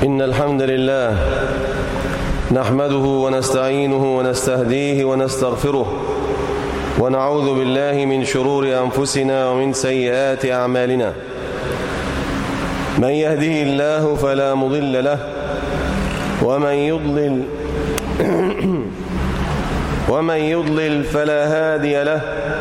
إن الحمد لله نحمده ونستعينه ونستهديه ونستغفره ونعوذ بالله من شرور أنفسنا ومن سيئات أعمالنا. من يهده الله فلا مضل له ومن يضلل فلا هادي له.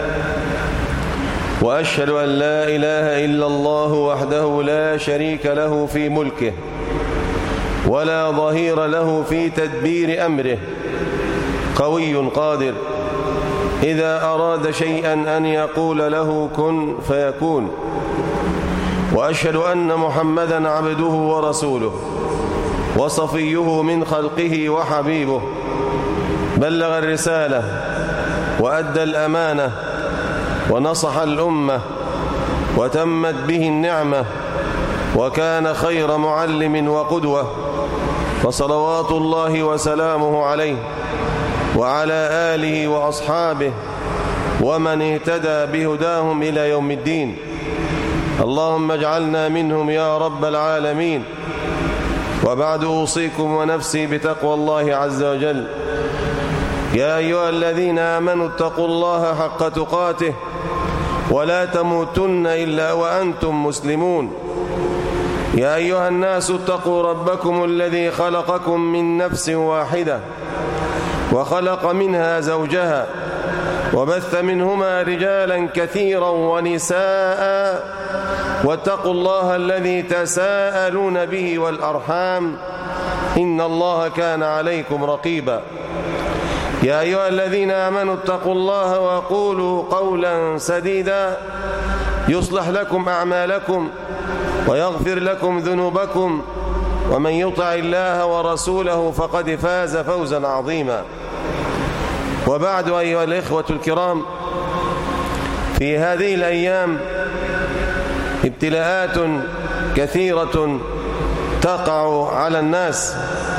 وأشهد أن لا إله إلا الله وحده لا شريك له في ملكه ولا ظهير له في تدبير أمره، قوي قادر إذا أراد شيئا أن يقول له كن فيكون. وأشهد أن محمدا عبده ورسوله وصفيه من خلقه وحبيبه، بلغ الرسالة وأدى الأمانة ونصح الأمة وتمت به النعمة، وكان خير معلم وقدوة، فصلوات الله وسلامه عليه وعلى آله وأصحابه ومن اهتدى بهداهم إلى يوم الدين. اللهم اجعلنا منهم يا رب العالمين. وبعد أوصيكم ونفسي بتقوى الله عز وجل. يا أيها الذين آمنوا اتقوا الله حق تقاته ولا تموتن إلا وأنتم مسلمون. يا أيها الناس اتقوا ربكم الذي خلقكم من نفس واحدة وخلق منها زوجها وبث منهما رجالا كثيرا ونساء، واتقوا الله الذي تساءلون به والأرحام إن الله كان عليكم رقيبا. يا أيها الذين آمنوا اتقوا الله وقولوا قولا سديدا يصلح لكم أعمالكم ويغفر لكم ذنوبكم، ومن يطع الله ورسوله فقد فاز فوزا عظيما. وبعد، أيها الإخوة الكرام، في هذه الأيام ابتلاءات كثيرة تقع على الناس،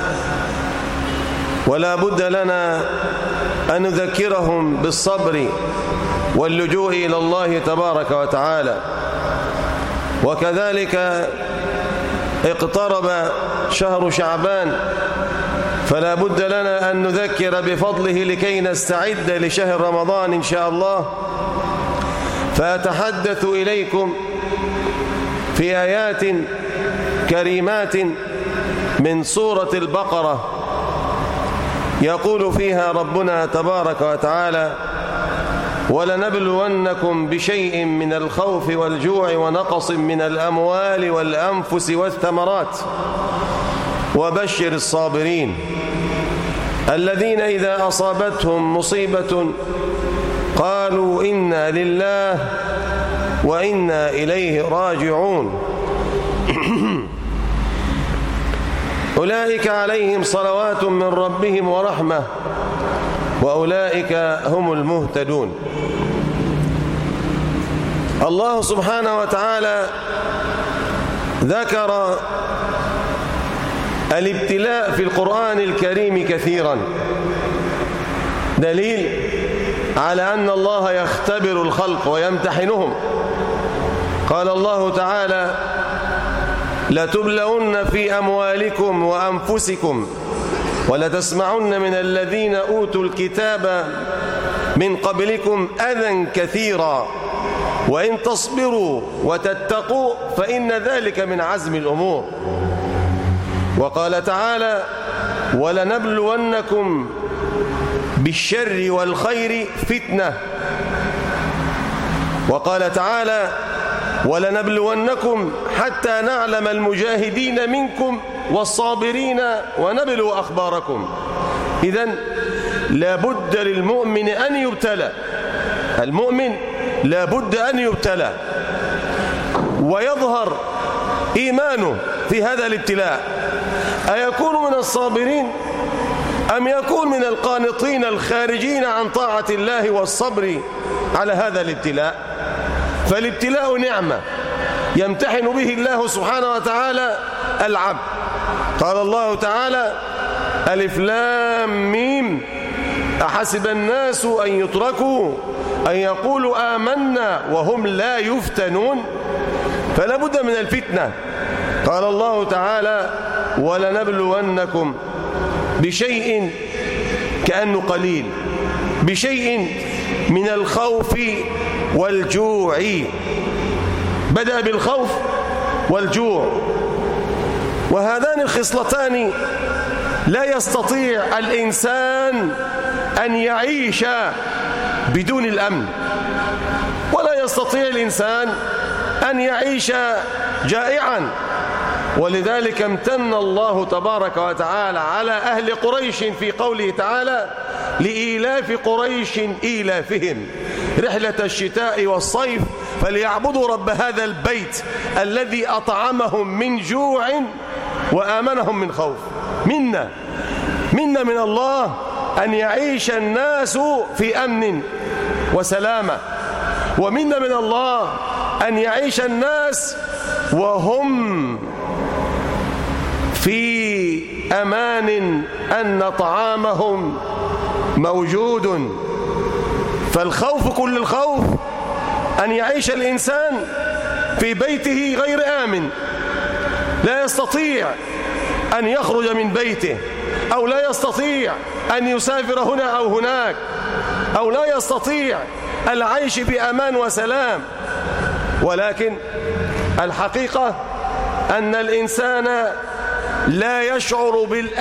ولا بد لنا أن نذكرهم بالصبر واللجوء إلى الله تبارك وتعالى. وكذلك اقترب شهر شعبان، فلا بد لنا أن نذكر بفضله لكي نستعد لشهر رمضان إن شاء الله. فأتحدث إليكم في آيات كريمات من سورة البقرة، يقول فيها ربنا تبارك وتعالى: ولنبلونكم بشيء من الخوف والجوع ونقص من الأموال والأنفس والثمرات وبشر الصابرين الذين إذا أصابتهم مصيبة قالوا إنا لله وإنا إليه راجعون. أولئك عليهم صلوات من ربهم ورحمة وأولئك هم المهتدون. الله سبحانه وتعالى ذكر الابتلاء في القرآن الكريم كثيرا، دليل على أن الله يختبر الخلق ويمتحنهم. قال الله تعالى: لتبلون في أموالكم وأنفسكم ولتسمعن من الذين أوتوا الكتاب من قبلكم أذى كثيرا وإن تصبروا وتتقوا فإن ذلك من عزم الأمور. وقال تعالى: ولنبلونكم بالشر والخير فتنة. وقال تعالى: ولنبلونكم حتى نعلم المجاهدين منكم والصابرين ونبلو أخباركم. إذن لا بد للمؤمن أن يبتلى، المؤمن لا بد أن يبتلى ويظهر إيمانه في هذا الابتلاء. أيكون من الصابرين أم يكون من القانطين الخارجين عن طاعة الله والصبر على هذا الابتلاء؟ فالابتلاء نعمة يمتحن به الله سبحانه وتعالى العبد. قال الله تعالى: ألف لام ميم أحسب الناس أن يتركوا أن يقولوا آمنا وهم لا يفتنون. فلا بد من الفتنة. قال الله تعالى: ولنبلونكم بشيء كأنه قليل، بشيء من الخوف والجوع. بدأ بالخوف والجوع، وهذان الخصلتان لا يستطيع الإنسان أن يعيش بدون الأمن، ولا يستطيع الإنسان أن يعيش جائعا. ولذلك امتن الله تبارك وتعالى على أهل قريش في قوله تعالى: لإيلاف قريش إيلافهم رحلة الشتاء والصيف فليعبدوا رب هذا البيت الذي أطعمهم من جوع وآمنهم من خوف. منا من الله أن يعيش الناس في أمن وسلامة، ومنا من الله أن يعيش الناس وهم في أمان أن طعامهم موجود. فالخوف كل الخوف أن يعيش الإنسان في بيته غير آمن، لا يستطيع أن يخرج من بيته، أو لا يستطيع أن يسافر هنا أو هناك، أو لا يستطيع العيش بأمان وسلام. ولكن الحقيقة أن الإنسان لا يشعر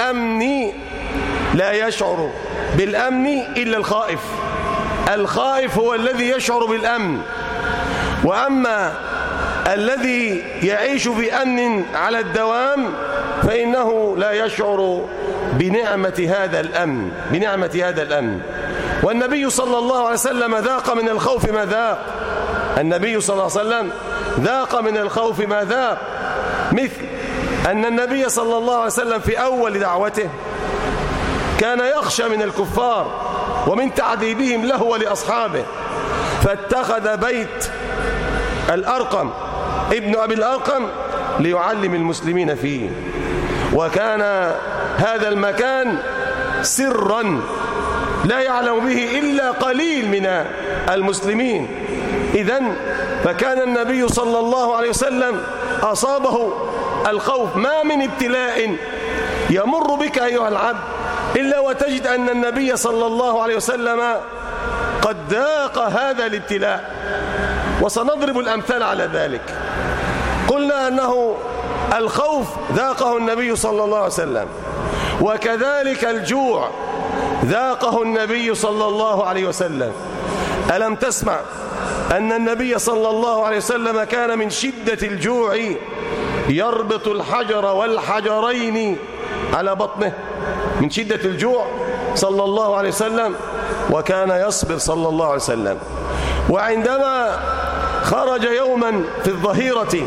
بالأمن إلا الخائف. الخائف هو الذي يشعر بالأمن، وأما الذي يعيش بأمن على الدوام فإنه لا يشعر بنعمة هذا الأمن. والنبي صلى الله عليه وسلم ذاق من الخوف ما ذاق. النبي صلى الله عليه وسلم ذاق من الخوف ما ذاق، مثل أن النبي صلى الله عليه وسلم في أول دعوته كان يخشى من الكفار ومن تعذيبهم له ولأصحابه، فاتخذ بيت الأرقم ابن أبي الأرقم ليعلم المسلمين فيه، وكان هذا المكان سرا لا يعلم به إلا قليل من المسلمين. إذن فكان النبي صلى الله عليه وسلم أصابه الخوف. ما من ابتلاء يمر بك أيها العبد إلا وتجد أن النبي صلى الله عليه وسلم قد ذاق هذا الابتلاء، وسنضرب الأمثال على ذلك. قلنا أنه الخوف ذاقه النبي صلى الله عليه وسلم، وكذلك الجوع ذاقه النبي صلى الله عليه وسلم. ألم تسمع أن النبي صلى الله عليه وسلم كان من شدة الجوع يربط الحجر والحجرين على بطنه، من شدة الجوع صلى الله عليه وسلم، وكان يصبر صلى الله عليه وسلم. وعندما خرج يوما في الظهيرة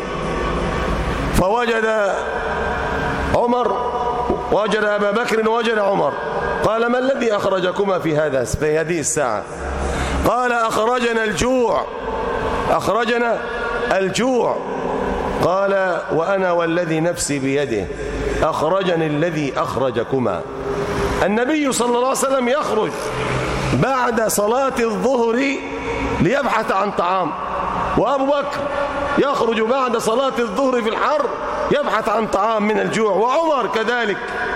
فوجد أبا بكر ووجد عمر، قال: ما الذي أخرجكما في هذه الساعة؟ قال: أخرجنا الجوع. قال: وأنا والذي نفسي بيده أخرجني الذي أخرجكما. النبي صلى الله عليه وسلم يخرج بعد صلاة الظهر ليبحث عن طعام، وأبو بكر يخرج بعد صلاة الظهر في الحر يبحث عن طعام من الجوع، وعمر كذلك.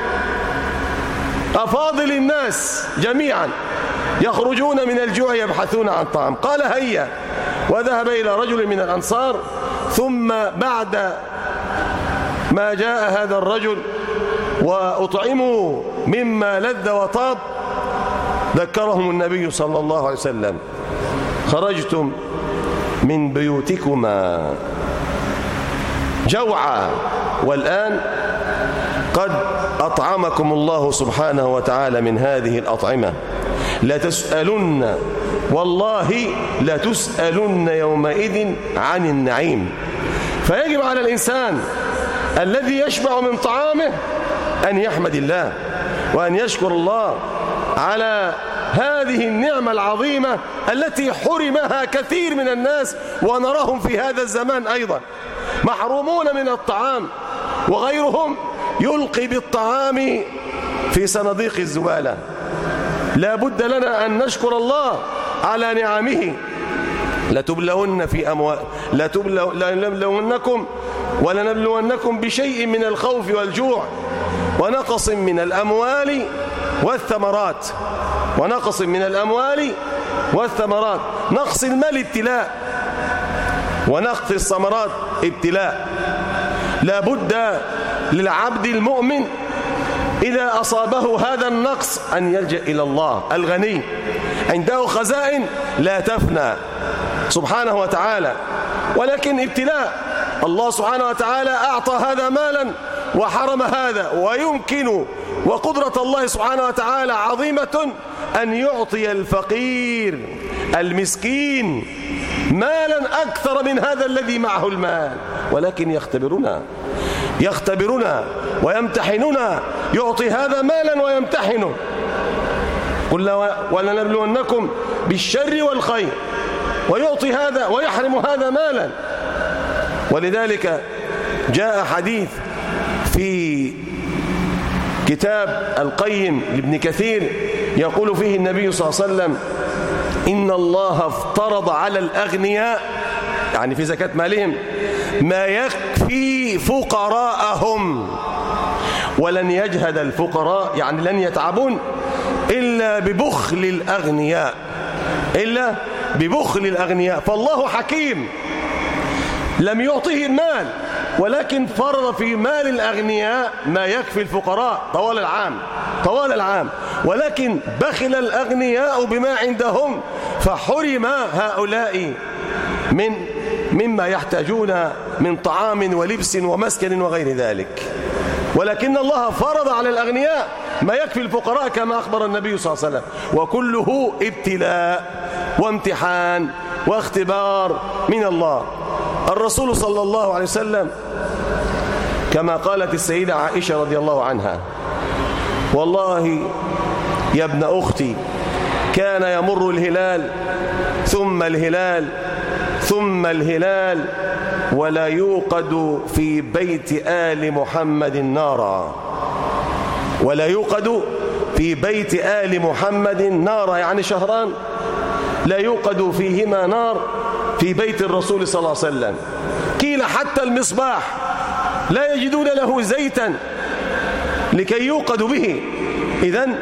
أفاضل الناس جميعا يخرجون من الجوع يبحثون عن طعام. قال: هيا، وذهب إلى رجل من الأنصار. ثم بعد ما جاء هذا الرجل وأطعموا مما لذ وطاب ذكرهم النبي صلى الله عليه وسلم: خرجتم من بيوتكما جوعا، والآن قد أطعمكم الله سبحانه وتعالى من هذه الأطعمة، لتسألن، والله لتسألن يومئذ عن النعيم. فيجب على الإنسان الذي يشبع من طعامه أن يحمد الله وأن يشكر الله على هذه النعمة العظيمة التي حرمها كثير من الناس، ونراهم في هذا الزمان أيضا محرومون من الطعام، وغيرهم يلقي بالطعام في صناديق الزبالة. لا بد لنا أن نشكر الله على نعمه. لتبلونكم ولنبلونكم بشيء من الخوف والجوع ونقص من الأموال والثمرات. ونقص من الأموال والثمرات. نقص المال ابتلاء، ونقص الثمرات ابتلاء. لا بد للعبد المؤمن إذا أصابه هذا النقص أن يلجأ إلى الله الغني، عنده خزائن لا تفنى سبحانه وتعالى، ولكن ابتلاء. الله سبحانه وتعالى أعطى هذا مالا وحرم هذا، ويمكن وقدرة الله سبحانه وتعالى عظيمة أن يعطي الفقير المسكين مالا أكثر من هذا الذي معه المال، ولكن يختبرنا ويمتحننا، يعطي هذا مالا ويمتحنه. قل ولنبلونكم بالشر والخير، ويعطي هذا ويحرم هذا مالا. ولذلك جاء حديث في كتاب القيم لابن كثير يقول فيه النبي صلى الله عليه وسلم: إن الله افترض على الأغنياء، يعني في زكاة مالهم، ما يكفي فقراءهم، ولن يجهد الفقراء، يعني لن يتعبون إلا ببخل الأغنياء. فالله حكيم، لم يعطه المال، ولكن فرض في مال الأغنياء ما يكفي الفقراء طوال العام، ولكن بخل الأغنياء بما عندهم، فحرم هؤلاء مما يحتاجون من طعام ولبس ومسكن وغير ذلك. ولكن الله فرض على الأغنياء ما يكفي الفقراء كما أخبر النبي صلى الله عليه وسلم، وكله ابتلاء وامتحان واختبار من الله. الرسول صلى الله عليه وسلم كما قالت السيدة عائشة رضي الله عنها: والله يا ابن أختي كان يمر الهلال ثم الهلال ثم الهلال ولا يوقد في بيت آل محمد نارا. ولا يوقد في بيت آل محمد نارا، يعني شهران لا يوقد فيهما نار في بيت الرسول صلى الله عليه وسلم. قيل حتى المصباح لا يجدون له زيتا لكي يوقد به. إذن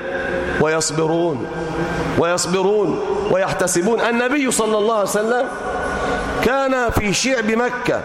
ويصبرون ويحتسبون. النبي صلى الله عليه وسلم كان في شعب مكة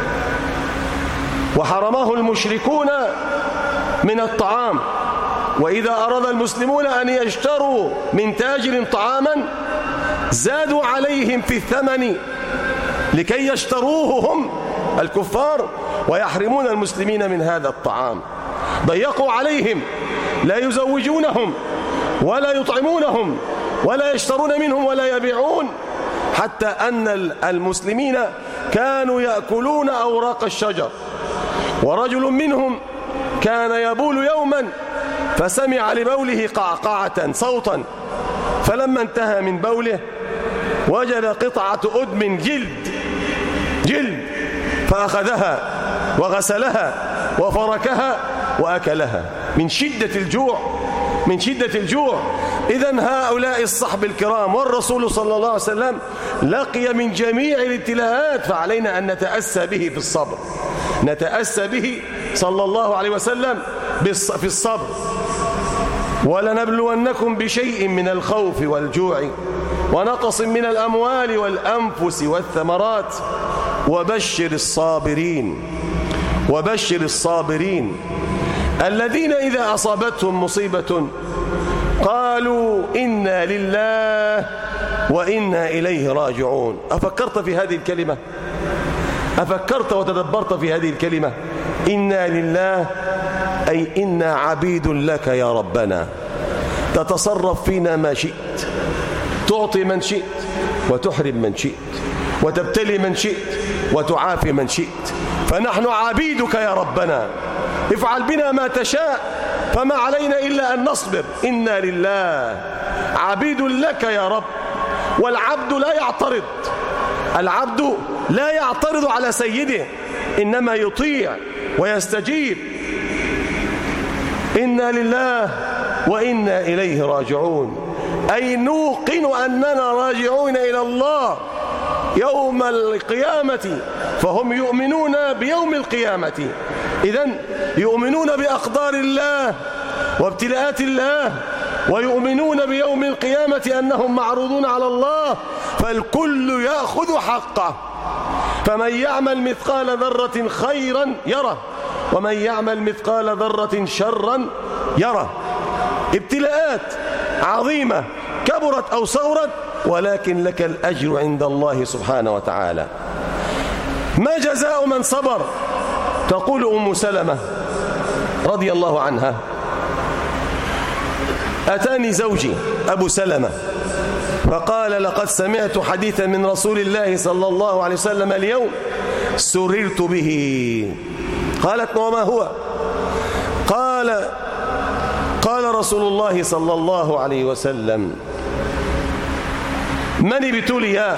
وحرمه المشركون من الطعام، وإذا أراد المسلمون أن يشتروا من تاجر طعاما زادوا عليهم في الثمن لكي يشتروه هم الكفار ويحرمون المسلمين من هذا الطعام. ضيقوا عليهم، لا يزوجونهم ولا يطعمونهم ولا يشترون منهم ولا يبيعون، حتى أن المسلمين كانوا يأكلون أوراق الشجر. ورجل منهم كان يبول يوما فسمع لبوله قعقعة صوتا، فلما انتهى من بوله وجد قطعة أدم جلد فأخذها وغسلها وفركها وأكلها من شدة الجوع. إذن هؤلاء الصحب الكرام والرسول صلى الله عليه وسلم لقي من جميع الابتلاءات، فعلينا أن نتأسى به في الصبر، نتأسى به صلى الله عليه وسلم في الصبر. ولنبلونكم بشيء من الخوف والجوع ونقص من الأموال والأنفس والثمرات وبشر الصابرين الذين إذا أصابتهم مصيبة قالوا إنا لله وإنا إليه راجعون. أفكرت في هذه الكلمة؟ أفكرت وتدبرت في هذه الكلمة؟ إنا لله أي إنا عبيد لك يا ربنا، تتصرف فينا ما شئت، تعطي من شئت وتحرم من شئت، وتبتلي من شئت وتعافي من شئت، فنحن عبيدك يا ربنا، افعل بنا ما تشاء، فما علينا إلا أن نصبر. إنا لله عبيد لك يا رب. والعبد لا يعترض على سيده، إنما يطيع ويستجيب. إنا لله وإنا إليه راجعون، أي نوقن أننا راجعون إلى الله يوم القيامة فهم يؤمنون بيوم القيامة. إذن يؤمنون بأقدار الله وابتلاءات الله، ويؤمنون بيوم القيامة أنهم معروضون على الله، فالكل يأخذ حقه. فمن يعمل مثقال ذرة خيرا يره، ومن يعمل مثقال ذرة شرا يره. ابتلاءات عظيمة كبرت أو صغرت، ولكن لك الأجر عند الله سبحانه وتعالى. ما جزاء من صبر؟ تقول أم سلمة رضي الله عنها: أتاني زوجي أبو سلمة فقال: لقد سمعت حديثا من رسول الله صلى الله عليه وسلم اليوم سررت به. قالت: وما هو؟ قال رسول الله صلى الله عليه وسلم: من ابتلي؟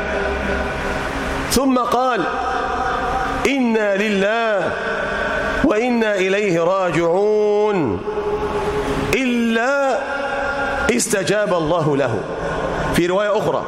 ثم قال: إنا لله وإنا إليه راجعون، إلا استجاب الله له. في رواية أخرى: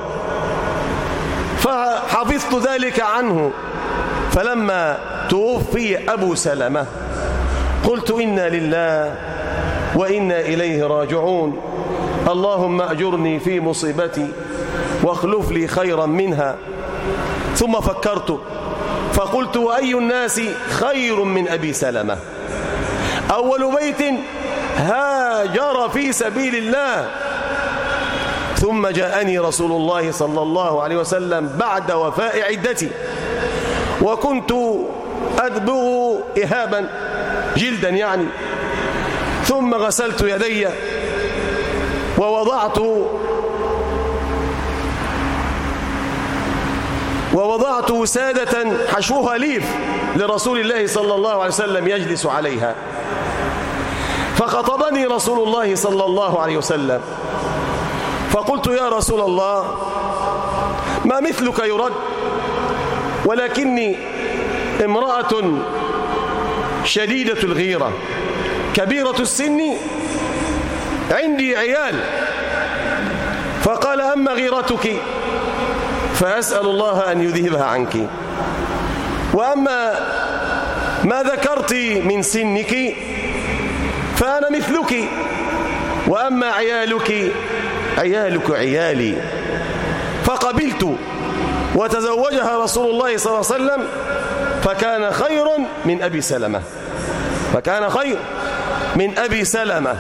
فحفظت ذلك عنه، فلما توفي أبو سلمة قلت: إنا لله وإنا إليه راجعون، اللهم أجرني في مصيبتي واخلف لي خيرا منها. ثم فكرت فقلت: وأي الناس خير من أبي سلمة؟ أول بيت هاجر في سبيل الله. ثم جاءني رسول الله صلى الله عليه وسلم بعد وفاء عدتي، وكنت أدبغ إهابا جلدا يعني، ثم غسلت يدي ووضعت وسادة حشوها ليف لرسول الله صلى الله عليه وسلم يجلس عليها. فخطبني رسول الله صلى الله عليه وسلم، فقلت: يا رسول الله، ما مثلك يرد، ولكني امرأة شديدة الغيرة كبيرة السن، عندي عيال. فقال: أما غيرتك فأسأل الله أن يذهبها عنك، وأما ما ذكرت من سنك فأنا مثلك، وأما عيالك عيالي. فقبلت وتزوجها رسول الله صلى الله عليه وسلم، فكان خير من أبي سلمة.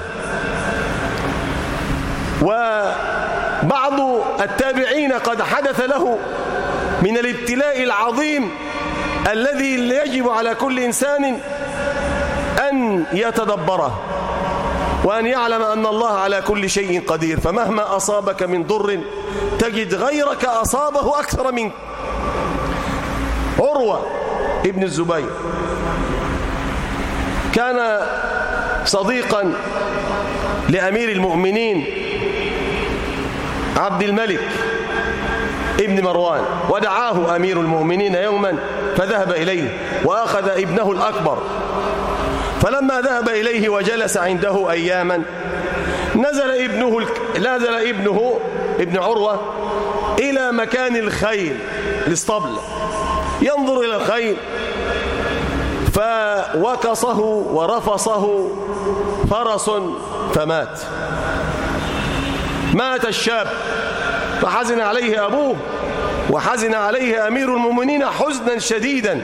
وبعض التابعين قد حدث له من الابتلاء العظيم الذي يجب على كل إنسان أن يتدبره، وأن يعلم أن الله على كل شيء قدير. فمهما أصابك من ضر تجد غيرك أصابه أكثر منك. عروة ابن الزبير كان صديقا لأمير المؤمنين عبد الملك ابن مروان، ودعاه أمير المؤمنين يوما فذهب إليه وأخذ ابنه الأكبر. فلما ذهب إليه وجلس عنده أياما نزل ابنه ابن عروة إلى مكان الخيل، الاسطبل، ينظر إلى الخيل، فوكصه ورفصه فرس فمات. مات الشاب، فحزن عليه أبوه وحزن عليه أمير المؤمنين حزنا شديدا.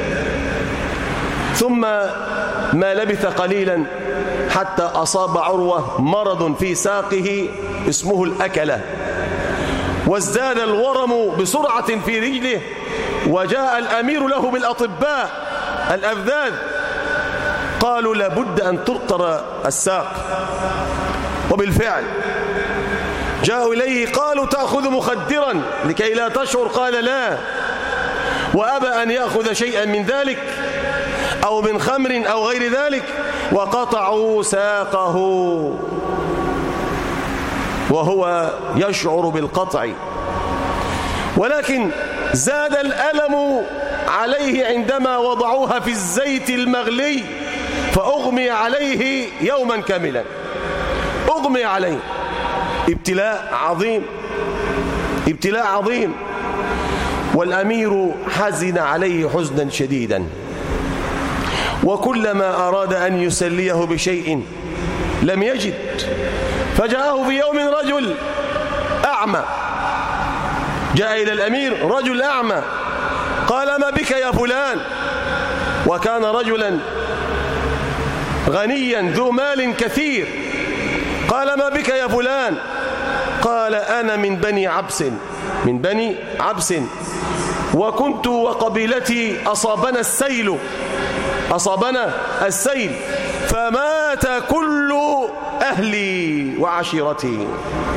ثم ما لبث قليلا حتى أصاب عروة مرض في ساقه اسمه الأكلة، وازداد الورم بسرعة في رجله، وجاء الأمير له بالأطباء الأفذاذ، قالوا لابد أن تقطر الساق. وبالفعل جاءوا إليه قالوا: تأخذ مخدرا لكي لا تشعر؟ قال: لا، وأبى أن يأخذ شيئا من ذلك أو من خمر أو غير ذلك، وقطعوا ساقه وهو يشعر بالقطع. ولكن زاد الألم عليه عندما وضعوها في الزيت المغلي، فأغمي عليه يوما كاملا، أغمي عليه. ابتلاء عظيم. والأمير حزن عليه حزنا شديدا، وكلما أراد أن يسليه بشيء لم يجد، فجاءه في يوم رجل أعمى، جاء إلى الأمير رجل أعمى، قال: ما بك يا فلان؟ وكان رجلا غنيا ذو مال كثير. قال: ما بك يا فلان؟ قال: أنا من بني عبس، وكنت وقبيلتي أصابنا السيل فمات كل أهلي وعشيرتي،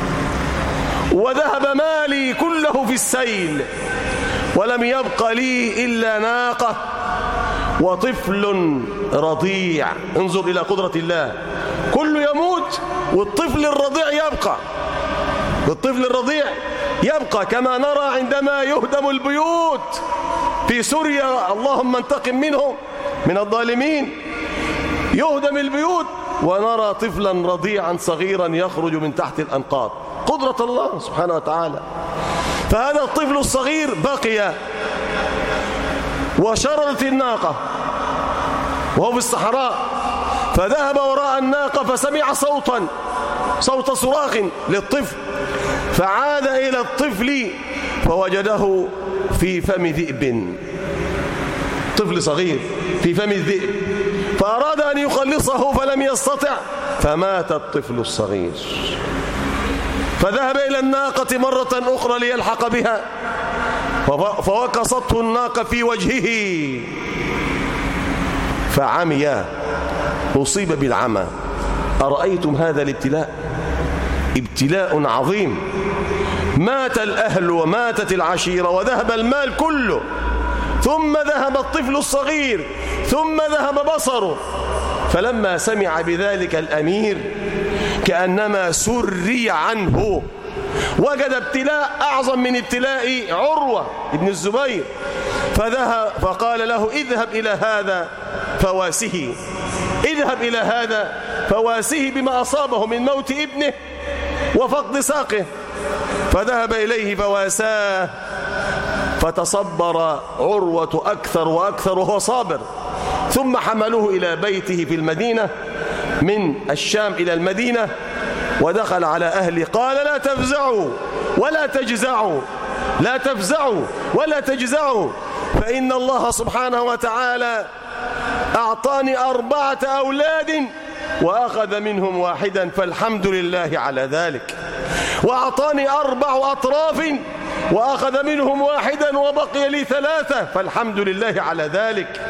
وذهب مالي كله في السيل، ولم يبق لي إلا ناقة وطفل رضيع. انظر إلى قدرة الله، كله يموت والطفل الرضيع يبقى. الطفل الرضيع يبقى، كما نرى عندما يهدم البيوت في سوريا، اللهم انتقم منهم من الظالمين، يهدم البيوت ونرى طفلا رضيعا صغيرا يخرج من تحت الأنقاض. قدرة الله سبحانه وتعالى. فهذا الطفل الصغير بقي، وشردت الناقة وهو في الصحراء، فذهب وراء الناقة فسمع صوت صراخ للطفل، فعاد إلى الطفل فوجده في فم ذئب، طفل صغير في فم الذئب، فأراد أن يخلصه فلم يستطع، فمات الطفل الصغير. فذهب إلى الناقة مرة أخرى ليلحق بها، فوقصته الناقة في وجهه فعمي، أصيب بالعمى. أرأيتم هذا الابتلاء؟ ابتلاء عظيم. مات الأهل وماتت العشيرة وذهب المال كله، ثم ذهب الطفل الصغير، ثم ذهب بصره. فلما سمع بذلك الأمير كأنما سري عنه، وجد ابتلاء أعظم من ابتلاء عروة بن الزبير، فقال له: اذهب إلى هذا فواسه، اذهب إلى هذا فواسه بما أصابه من موت ابنه وفقد ساقه. فذهب إليه فواساه، فتصبر عروة أكثر وأكثر وهو صابر، ثم حملوه إلى بيته في المدينة، من الشام إلى المدينة، ودخل على أهله قال: لا تفزعوا ولا تجزعوا، لا تفزعوا ولا تجزعوا، فإن الله سبحانه وتعالى أعطاني 4 أولاد وأخذ منهم واحدا، فالحمد لله على ذلك، وأعطاني 4 أطراف وأخذ منهم واحدا وبقي لي 3، فالحمد لله على ذلك.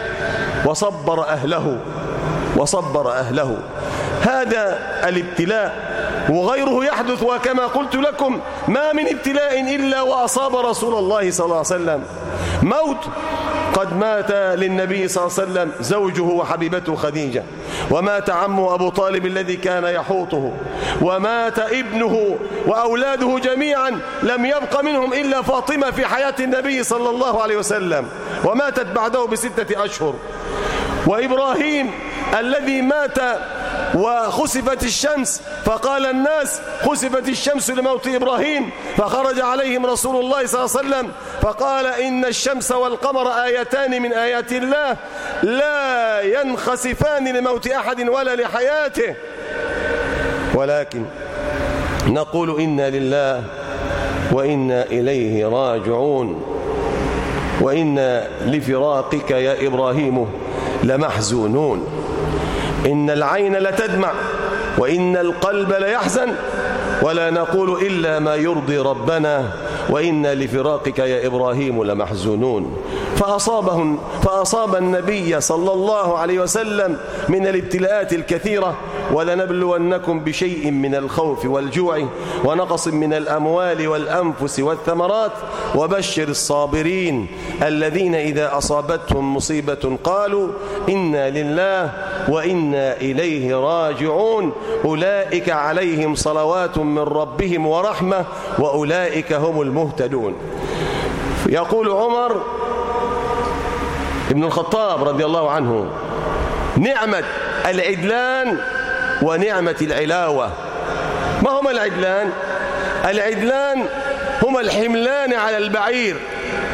وصبر أهله. هذا الابتلاء وغيره يحدث، وكما قلت لكم ما من ابتلاء إلا وأصاب رسول الله صلى الله عليه وسلم. موت، قد مات للنبي صلى الله عليه وسلم زوجه وحبيبته خديجة، ومات عمه أبو طالب الذي كان يحوطه، ومات ابنه وأولاده جميعا، لم يبق منهم إلا فاطمة في حياة النبي صلى الله عليه وسلم، وماتت بعده ب6 أشهر. وإبراهيم الذي مات وخسفت الشمس، فقال الناس: خسفت الشمس لموت إبراهيم، فخرج عليهم رسول الله صلى الله عليه وسلم فقال: إن الشمس والقمر آيتان من آيات الله لا ينخسفان لموت أحد ولا لحياته، ولكن نقول إنا لله وإنا إليه راجعون، وإنا لفراقك يا إبراهيم لمحزونون. إن العين لتدمع وإن القلب ليحزن، ولا نقول إلا ما يرضي ربنا، وإنا لفراقك يا إبراهيم لمحزونون. فأصاب النبي صلى الله عليه وسلم من الابتلاءات الكثيرة. ولنبلونكم بشيء من الخوف والجوع ونقص من الأموال والأنفس والثمرات وبشر الصابرين الذين إذا أصابتهم مصيبة قالوا إنا لله وإنا إليه راجعون أولئك عليهم صلوات من ربهم ورحمة وأولئك هم المهتدون. يقول عمر ابن الخطاب رضي الله عنه: نعمة العدلان ونعمة العلاوة. ما هما العدلان؟ العدلان هما الحملان على البعير،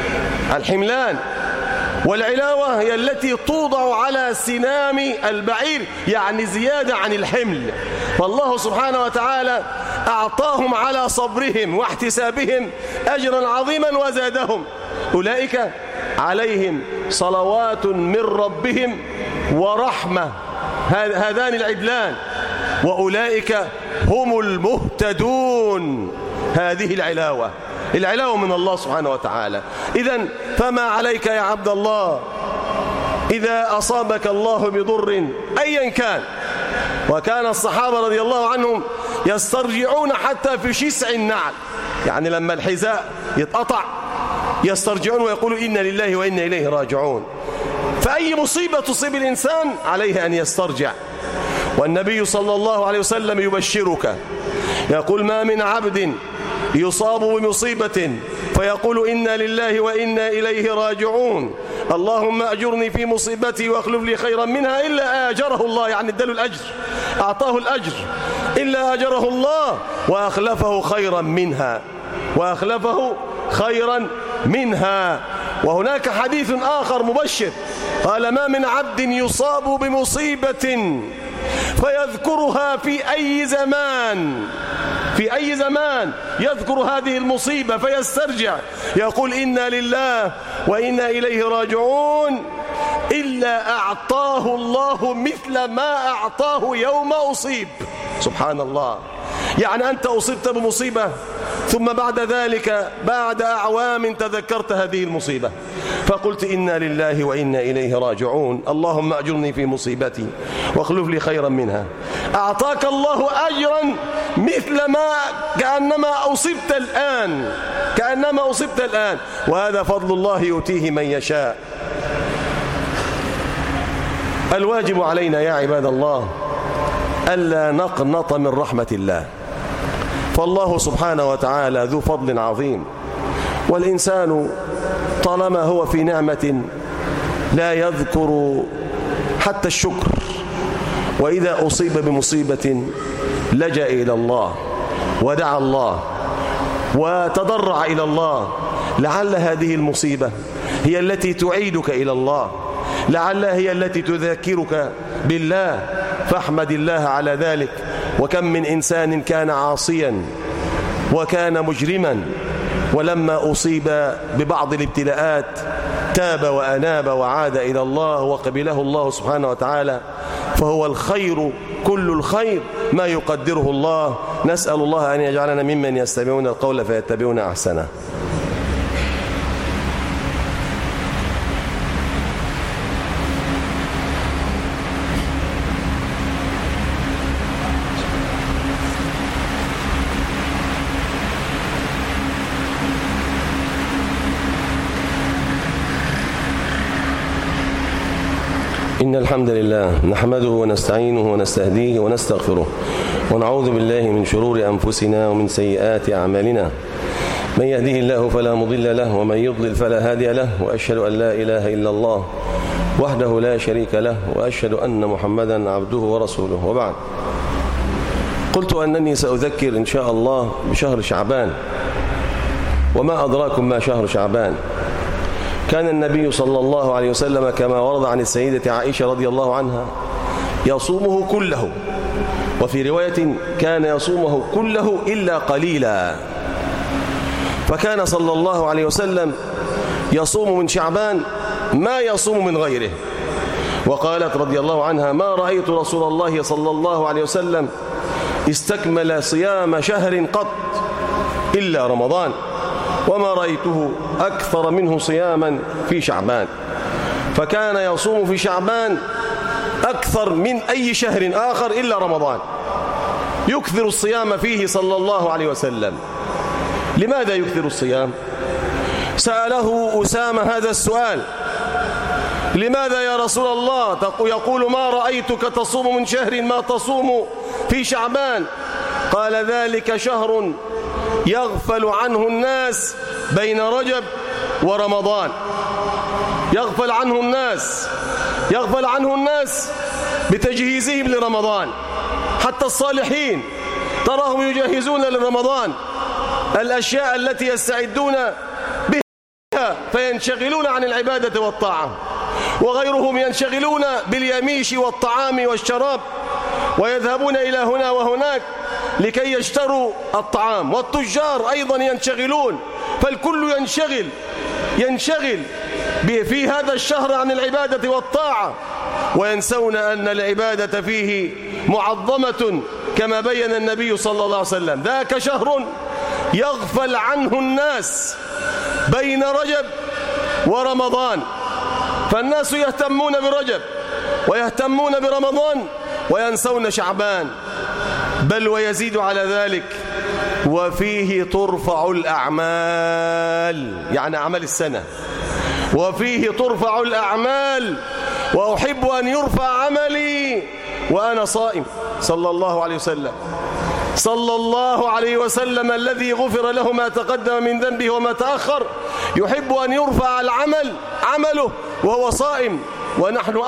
الحملان. والعلاوة هي التي توضع على سنام البعير، يعني زيادة عن الحمل. فالله سبحانه وتعالى أعطاهم على صبرهم واحتسابهم أجرا عظيما وزادهم. أولئك عليهم صلوات من ربهم ورحمة، هذان العدلان، وأولئك هم المهتدون. هذه العلاوة من الله سبحانه وتعالى. إذن فما عليك يا عبد الله إذا أصابك الله بضر أيا كان. وكان الصحابة رضي الله عنهم يسترجعون حتى في شسع النعل، يعني لما الحذاء يتقطع يسترجعون ويقولوا إنا لله وإنا إليه راجعون. فأي مصيبة تصيب الإنسان عليه أن يسترجع. والنبي صلى الله عليه وسلم يبشرك يقول: ما من عبد يصاب بمصيبة فيقول إنا لله وإنا إليه راجعون، اللهم أجرني في مصيبتي واخلف لي خيرا منها، إلا آجره الله، يعني اداله الأجر، أعطاه الأجر، إلا آجره الله وأخلفه خيرا منها. وهناك حديث آخر مبشر قال: ما من عبد يصاب بمصيبة فيذكرها في أي زمان يذكر هذه المصيبة فيسترجع يقول إنا لله وإنا إليه راجعون، إلا أعطاه الله مثل ما أعطاه يوم أصيب. سبحان الله. يعني أنت أصبت بمصيبة ثم بعد ذلك بعد أعوام تذكرت هذه المصيبة فقلت إنا لله وإنا إليه راجعون، اللهم أجرني في مصيبتي واخلف لي خيرا منها. أعطاك الله أجرا مثل ما كأنما أصبت الآن، وهذا فضل الله يؤتيه من يشاء. الواجب علينا يا عباد الله ألا نقنط من رحمة الله، فالله سبحانه وتعالى ذو فضل عظيم، والإنسان طالما هو في نعمة لا يذكر حتى الشكر، وإذا أصيب بمصيبة لجأ إلى الله ودعا الله وتضرع إلى الله، لعل هذه المصيبة هي التي تعيدك إلى الله، لعل هي التي تذكرك بالله، فاحمد الله على ذلك. وكم من إنسان كان عاصيا وكان مجرما ولما أصيب ببعض الابتلاءات تاب وأناب وعاد إلى الله وقبله الله سبحانه وتعالى، فهو الخير كل الخير ما يقدره الله. نسأل الله أن يجعلنا ممن يستمعون القول فيتبعون أحسنه. إن الحمد لله نحمده ونستعينه ونستهديه ونستغفره، ونعوذ بالله من شرور أنفسنا ومن سيئات أعمالنا. من يهده الله فلا مضل له ومن يضلل فلا هادي له، وأشهد أن لا إله إلا الله وحده لا شريك له، وأشهد أن محمدا عبده ورسوله. وبعد، قلت أنني سأذكر إن شاء الله بشهر شعبان. وما أدراكم ما شهر شعبان؟ كان النبي صلى الله عليه وسلم كما ورد عن السيدة عائشة رضي الله عنها يصومه كله، وفي رواية كان يصومه كله إلا قليلا. فكان صلى الله عليه وسلم يصوم من شعبان ما يصوم من غيره. وقالت رضي الله عنها: ما رأيت رسول الله صلى الله عليه وسلم استكمل صيام شهر قط إلا رمضان، وما رأيته أكثر منه صياما في شعبان. فكان يصوم في شعبان أكثر من أي شهر آخر إلا رمضان، يكثر الصيام فيه صلى الله عليه وسلم. لماذا يكثر الصيام؟ سأله أسامة هذا السؤال: لماذا يا رسول الله يقول ما رأيتك تصوم من شهر ما تصوم في شعبان؟ قال: ذلك شهر يغفل عنه الناس بين رجب ورمضان. يغفل عنه الناس بتجهيزهم لرمضان. حتى الصالحين تراهم يجهزون لرمضان الأشياء التي يستعدون بها ينشغلون عن العبادة والطاعة، وغيرهم ينشغلون باليميش والطعام والشراب، ويذهبون إلى هنا وهناك لكي يشتروا الطعام، والتجار أيضا ينشغلون، فالكل ينشغل في هذا الشهر عن العبادة والطاعة، وينسون أن العبادة فيه معظمة كما بين النبي صلى الله عليه وسلم. ذاك شهر يغفل عنه الناس بين رجب ورمضان، فالناس يهتمون برجب ويهتمون برمضان وينسون شعبان، بل ويزيد على ذلك وفيه ترفع الأعمال، يعني أعمال السنة، وفيه ترفع الأعمال، وأحب أن يرفع عملي وأنا صائم. صلى الله عليه وسلم، صلى الله عليه وسلم الذي غفر له ما تقدم من ذنبه وما تأخر، يحب أن يرفع عمله وهو صائم، ونحن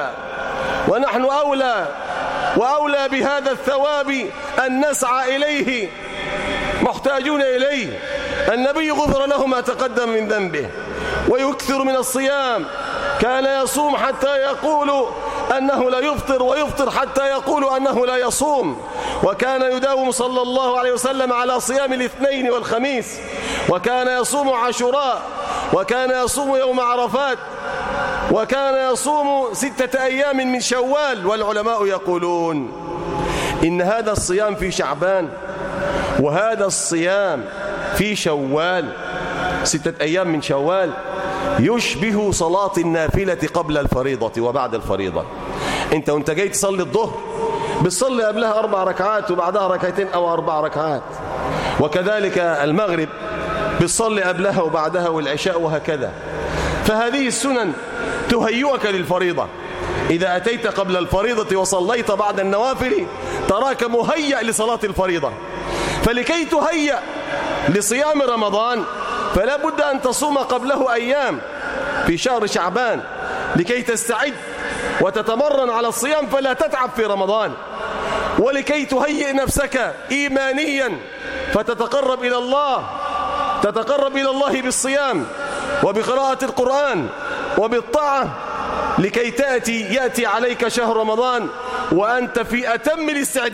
أولى بهذا الثواب أن نسعى إليه، محتاجون إليه. النبي غفر له ما تقدم من ذنبه ويكثر من الصيام، كان يصوم حتى يقول أنه لا يفطر، ويفطر حتى يقول أنه لا يصوم، وكان يداوم صلى الله عليه وسلم على صيام الاثنين والخميس، وكان يصوم عاشوراء، وكان يصوم يوم عرفات، وكان يصوم 6 أيام من شوال. والعلماء يقولون إن هذا الصيام في شعبان وهذا الصيام في شوال 6 أيام من شوال يشبه صلاة النافلة قبل الفريضة وبعد الفريضة. انت وانت جاي تصلي الظهر بتصلي قبلها 4 ركعات وبعدها 2 أو 4 ركعات، وكذلك المغرب بتصلي قبلها وبعدها، والعشاء، وهكذا. فهذه السنن تهيئك للفريضة. إذا أتيت قبل الفريضة وصليت بعد النوافل تراك مهيأ لصلاة الفريضة. فلكي تهيأ لصيام رمضان فلا بد أن تصوم قبله أيام في شهر شعبان لكي تستعد وتتمرن على الصيام فلا تتعب في رمضان، ولكي تهيئ نفسك إيمانيا فتتقرب إلى الله، تتقرب إلى الله بالصيام وبقراءة القرآن وبالطاعة، لكي يأتي عليك شهر رمضان وأنت في أتم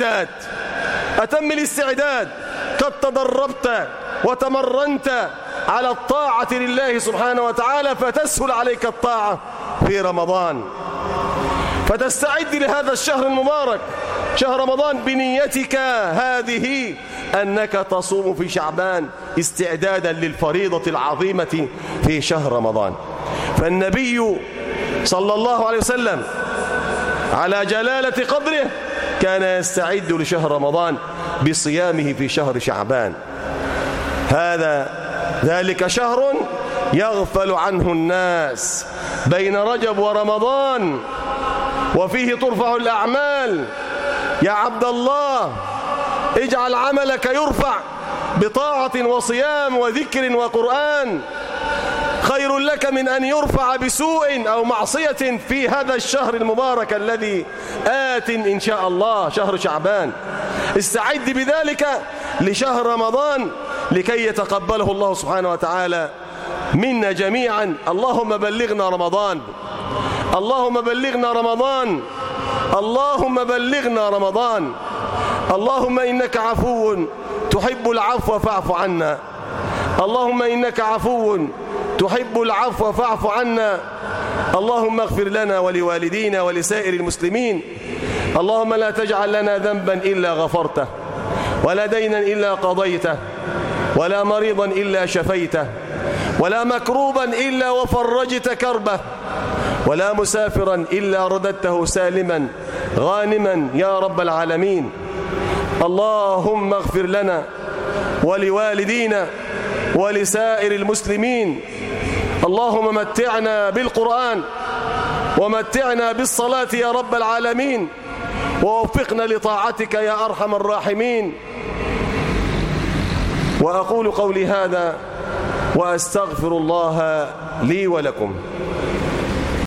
الاستعداد، قد تدربت وتمرنت على الطاعة لله سبحانه وتعالى، فتسهل عليك الطاعة في رمضان، فتستعد لهذا الشهر المبارك شهر رمضان بنيتك هذه أنك تصوم في شعبان استعدادا للفريضة العظيمة في شهر رمضان. فالنبي صلى الله عليه وسلم على جلالة قدره كان يستعد لشهر رمضان بصيامه في شهر شعبان. ذلك شهر يغفل عنه الناس بين رجب ورمضان، وفيه ترفع الأعمال. يا عبد الله اجعل عملك يرفع بطاعة وصيام وذكر وقرآن، خير لك من أن يرفع بسوء أو معصية في هذا الشهر المبارك الذي آت إن شاء الله، شهر شعبان. استعد بذلك لشهر رمضان لكي يتقبله الله سبحانه وتعالى منا جميعا. اللهم بلغنا رمضان، اللهم بلغنا رمضان، اللهم بلغنا رمضان. اللهم إنك عفو تحب العفو فاعف عنا، اللهم إنك عفو تحب العفو فاعف عنا. اللهم اغفر لنا ولوالدينا ولسائر المسلمين. اللهم لا تجعل لنا ذنبا إلا غفرته، ولا دينا إلا قضيته، ولا مريضا إلا شفيته، ولا مكروبا إلا وفرجت كربه، ولا مسافرا إلا رددته سالما غانما يا رب العالمين. اللهم اغفر لنا ولوالدينا ولسائر المسلمين. اللهم متعنا بالقرآن ومتعنا بالصلاة يا رب العالمين، ووفقنا لطاعتك يا أرحم الراحمين. وأقول قولي هذا وأستغفر الله لي ولكم.